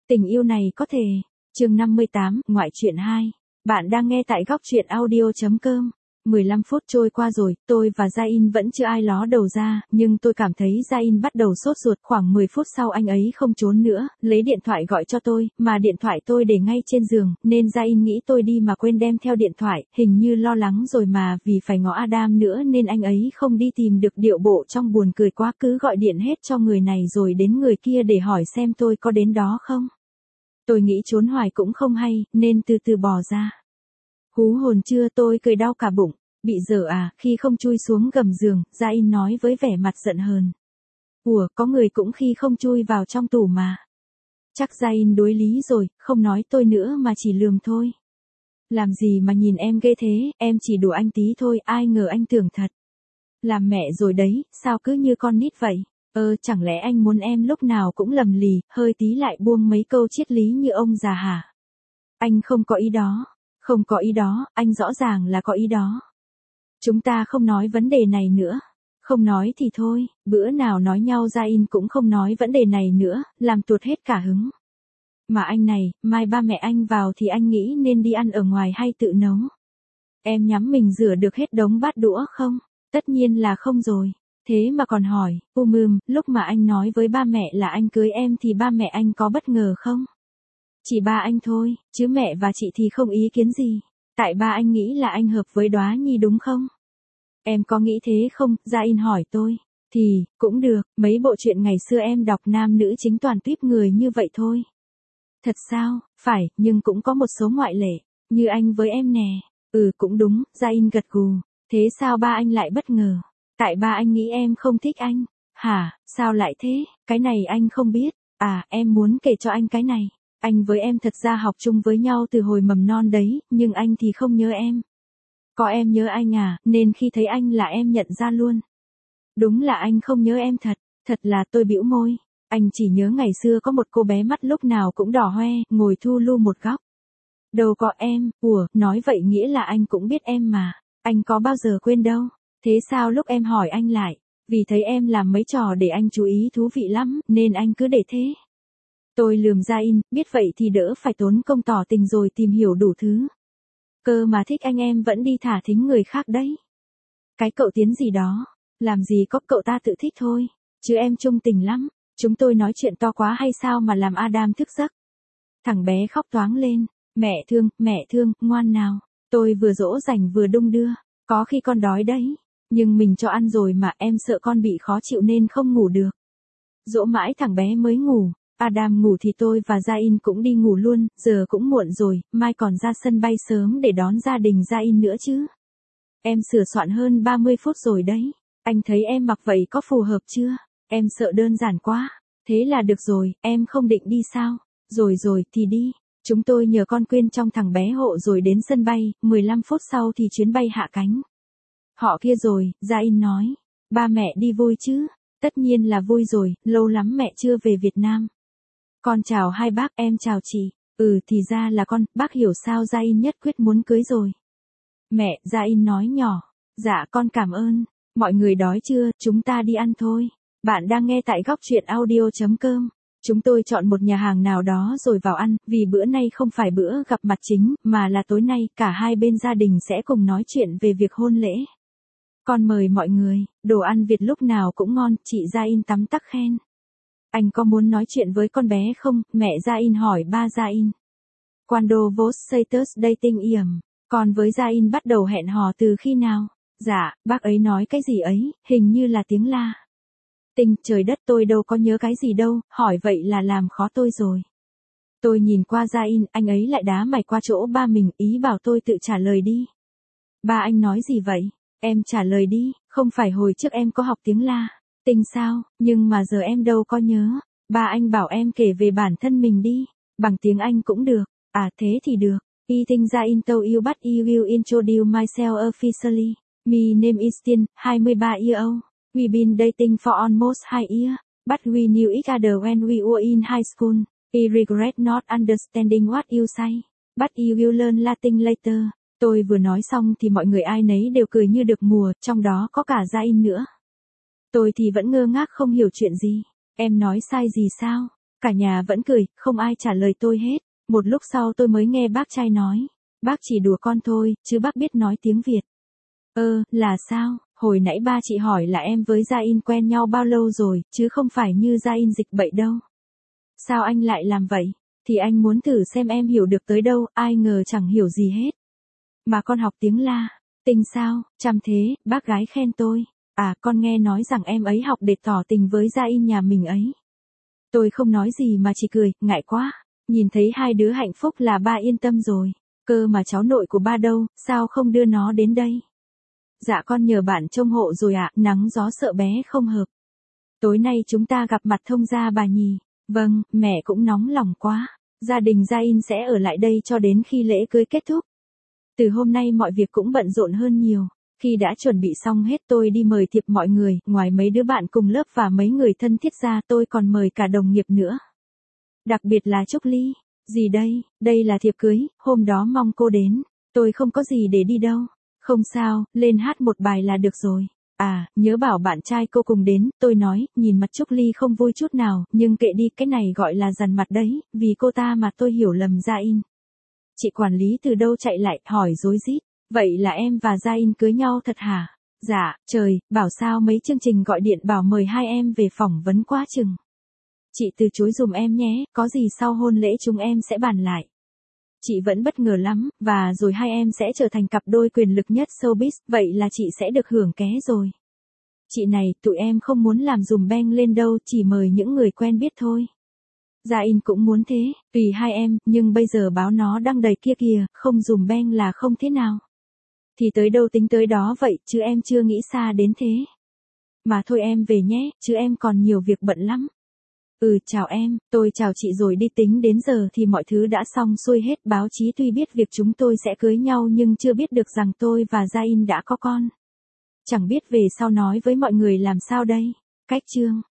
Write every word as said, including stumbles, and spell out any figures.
Tình yêu này có thể. Chương năm mươi tám, ngoại truyện hai. Bạn đang nghe tại góc truyện audio chấm com. mười lăm phút trôi qua rồi, tôi và Jain vẫn chưa ai ló đầu ra, nhưng tôi cảm thấy Jain bắt đầu sốt ruột. Khoảng mười phút sau anh ấy không trốn nữa, lấy điện thoại gọi cho tôi, mà điện thoại tôi để ngay trên giường, nên Jain nghĩ tôi đi mà quên đem theo điện thoại, hình như lo lắng rồi mà, vì phải ngó Adam nữa nên anh ấy không đi tìm được, điệu bộ trong buồn cười quá, cứ gọi điện hết cho người này rồi đến người kia để hỏi xem tôi có đến đó không. Tôi nghĩ trốn hoài cũng không hay, nên từ từ bỏ ra. Hú hồn chưa, tôi cười đau cả bụng. Bị dở à, khi không chui xuống gầm giường, Jain nói với vẻ mặt giận hờn. Ủa, có người cũng khi không chui vào trong tủ mà. Chắc Jain đối lý rồi, không nói tôi nữa mà chỉ lườm thôi. Làm gì mà nhìn em ghê thế, em chỉ đùa anh tí thôi, ai ngờ anh tưởng thật. Làm mẹ rồi đấy, sao cứ như con nít vậy? Ơ, chẳng lẽ anh muốn em lúc nào cũng lầm lì, hơi tí lại buông mấy câu triết lý như ông già hả? Anh không có ý đó. Không có ý đó, anh rõ ràng là có ý đó. Chúng ta không nói vấn đề này nữa. Không nói thì thôi, bữa nào nói nhau Jain cũng không nói vấn đề này nữa, làm tuột hết cả hứng. Mà anh này, mai ba mẹ anh vào thì anh nghĩ nên đi ăn ở ngoài hay tự nấu? Em nhắm mình rửa được hết đống bát đũa không? Tất nhiên là không rồi. Thế mà còn hỏi, um ừm, lúc mà anh nói với ba mẹ là anh cưới em thì ba mẹ anh có bất ngờ không? Chỉ ba anh thôi, chứ mẹ và chị thì không ý kiến gì. Tại ba anh nghĩ là anh hợp với Đóa Nhi đúng không? Em có nghĩ thế không? Jain hỏi tôi. Thì, cũng được, mấy bộ truyện ngày xưa em đọc nam nữ chính toàn tuyếp người như vậy thôi. Thật sao? Phải, nhưng cũng có một số ngoại lệ, như anh với em nè. Ừ cũng đúng, Jain gật gù. Thế sao ba anh lại bất ngờ? Tại ba anh nghĩ em không thích anh. Hả, sao lại thế? Cái này anh không biết. À, em muốn kể cho anh cái này. Anh với em thật ra học chung với nhau từ hồi mầm non đấy, nhưng anh thì không nhớ em. Có em nhớ anh à, nên khi thấy anh là em nhận ra luôn. Đúng là anh không nhớ em thật, thật là tôi bĩu môi. Anh chỉ nhớ ngày xưa có một cô bé mắt lúc nào cũng đỏ hoe, ngồi thu lu một góc. Đâu có em, ủa, nói vậy nghĩa là anh cũng biết em mà. Anh có bao giờ quên đâu. Thế sao lúc em hỏi anh lại? Vì thấy em làm mấy trò để anh chú ý thú vị lắm, nên anh cứ để thế. Tôi lườm Jain, biết vậy thì đỡ phải tốn công tỏ tình rồi tìm hiểu đủ thứ. Cơ mà thích anh em vẫn đi thả thính người khác đấy. Cái cậu Tiến gì đó, làm gì có, cậu ta tự thích thôi, chứ em trung tình lắm. Chúng tôi nói chuyện to quá hay sao mà làm Adam thức giấc. Thằng bé khóc toáng lên, mẹ thương, mẹ thương, ngoan nào. Tôi vừa dỗ dành vừa đung đưa, có khi con đói đấy, nhưng mình cho ăn rồi mà, em sợ con bị khó chịu nên không ngủ được. Dỗ mãi thằng bé mới ngủ. Adam ngủ thì tôi và Jain cũng đi ngủ luôn, giờ cũng muộn rồi, mai còn ra sân bay sớm để đón gia đình Jain nữa chứ. Em sửa soạn hơn ba mươi phút rồi đấy, anh thấy em mặc vậy có phù hợp chưa? Em sợ đơn giản quá. Thế là được rồi, em không định đi sao? Rồi rồi, thì đi. Chúng tôi nhờ con Quyên trong thằng bé hộ rồi đến sân bay, mười lăm phút sau thì chuyến bay hạ cánh. Họ kia rồi, Jain nói. Ba mẹ đi vui chứ? Tất nhiên là vui rồi, lâu lắm mẹ chưa về Việt Nam. Con chào hai bác, em chào chị. Ừ thì ra là con, bác hiểu sao Jain nhất quyết muốn cưới rồi. Mẹ, Jain nói nhỏ. Dạ con cảm ơn. Mọi người đói chưa, chúng ta đi ăn thôi. Bạn đang nghe tại góc truyện audio chấm com. Chúng tôi chọn một nhà hàng nào đó rồi vào ăn, vì bữa nay không phải bữa gặp mặt chính, mà là tối nay, cả hai bên gia đình sẽ cùng nói chuyện về việc hôn lễ. Con mời mọi người, đồ ăn Việt lúc nào cũng ngon, chị Jain tắm tắc khen. Anh có muốn nói chuyện với con bé không? Mẹ Jain hỏi ba Jain. Quando vos status dating iam. Con với Jain bắt đầu hẹn hò từ khi nào? Dạ, bác ấy nói cái gì ấy, hình như là tiếng La. Tinh, trời đất, tôi đâu có nhớ cái gì đâu, hỏi vậy là làm khó tôi rồi. Tôi nhìn qua Jain, anh ấy lại đá mày qua chỗ ba mình, ý bảo tôi tự trả lời đi. Ba anh nói gì vậy? Em trả lời đi, không phải hồi trước em có học tiếng La. Tinh sao, nhưng mà giờ em đâu có nhớ. Ba anh bảo em kể về bản thân mình đi, bằng tiếng Anh cũng được. À thế thì được. I think Jain told you but I will introduce myself officially. My name is Tiên, twenty-three years old. We've been dating for almost two years, but we knew each other when we were in high school. I regret not understanding what you say, but you will learn Latin later. Tôi vừa nói xong thì mọi người ai nấy đều cười như được mùa, trong đó có cả Jain nữa. Tôi thì vẫn ngơ ngác không hiểu chuyện gì. Em nói sai gì sao? Cả nhà vẫn cười, không ai trả lời tôi hết. Một lúc sau tôi mới nghe bác trai nói. Bác chỉ đùa con thôi, chứ bác biết nói tiếng Việt. Ơ, là sao? Hồi nãy ba chị hỏi là em với Gia In quen nhau bao lâu rồi, chứ không phải như Gia In dịch bậy đâu. Sao anh lại làm vậy? Thì anh muốn thử xem em hiểu được tới đâu, ai ngờ chẳng hiểu gì hết. Mà con học tiếng La, tình sao, chăm thế, bác gái khen tôi. À, con nghe nói rằng em ấy học để tỏ tình với Gia In nhà mình ấy. Tôi không nói gì mà chỉ cười, ngại quá. Nhìn thấy hai đứa hạnh phúc là ba yên tâm rồi. Cơ mà cháu nội của ba đâu, sao không đưa nó đến đây? Dạ con nhờ bạn trông hộ rồi ạ, nắng gió sợ bé không hợp. Tối nay chúng ta gặp mặt thông gia bà nhì. Vâng, mẹ cũng nóng lòng quá. Gia đình Gia In sẽ ở lại đây cho đến khi lễ cưới kết thúc. Từ hôm nay mọi việc cũng bận rộn hơn nhiều. Khi đã chuẩn bị xong hết tôi đi mời thiệp mọi người, ngoài mấy đứa bạn cùng lớp và mấy người thân thiết ra tôi còn mời cả đồng nghiệp nữa. Đặc biệt là Trúc Ly. Gì đây, đây là thiệp cưới, hôm đó mong cô đến. Tôi không có gì để đi đâu. Không sao, lên hát một bài là được rồi. À, nhớ bảo bạn trai cô cùng đến, tôi nói, nhìn mặt Trúc Ly không vui chút nào, nhưng kệ đi, cái này gọi là dằn mặt đấy, vì cô ta mà tôi hiểu lầm Gia In. Chị quản lý từ đâu chạy lại, hỏi rối rít, vậy là em và Gia In cưới nhau thật hả? Dạ, trời, bảo sao mấy chương trình gọi điện bảo mời hai em về phỏng vấn quá chừng. Chị từ chối dùm em nhé, có gì sau hôn lễ chúng em sẽ bàn lại. Chị vẫn bất ngờ lắm, và rồi hai em sẽ trở thành cặp đôi quyền lực nhất showbiz, vậy là chị sẽ được hưởng ké rồi. Chị này, tụi em không muốn làm dùm beng lên đâu, chỉ mời những người quen biết thôi. Gia In cũng muốn thế, tùy hai em, nhưng bây giờ báo nó đăng đầy kia kìa, không dùm beng là không thế nào. Thì tới đâu tính tới đó vậy, chứ em chưa nghĩ xa đến thế. Mà thôi em về nhé, chứ em còn nhiều việc bận lắm. Ừ, chào em, tôi chào chị rồi đi, tính đến giờ thì mọi thứ đã xong xuôi hết. Báo chí tuy biết việc chúng tôi sẽ cưới nhau nhưng chưa biết được rằng tôi và Gia In đã có con. Chẳng biết về sau nói với mọi người làm sao đây. Cách chương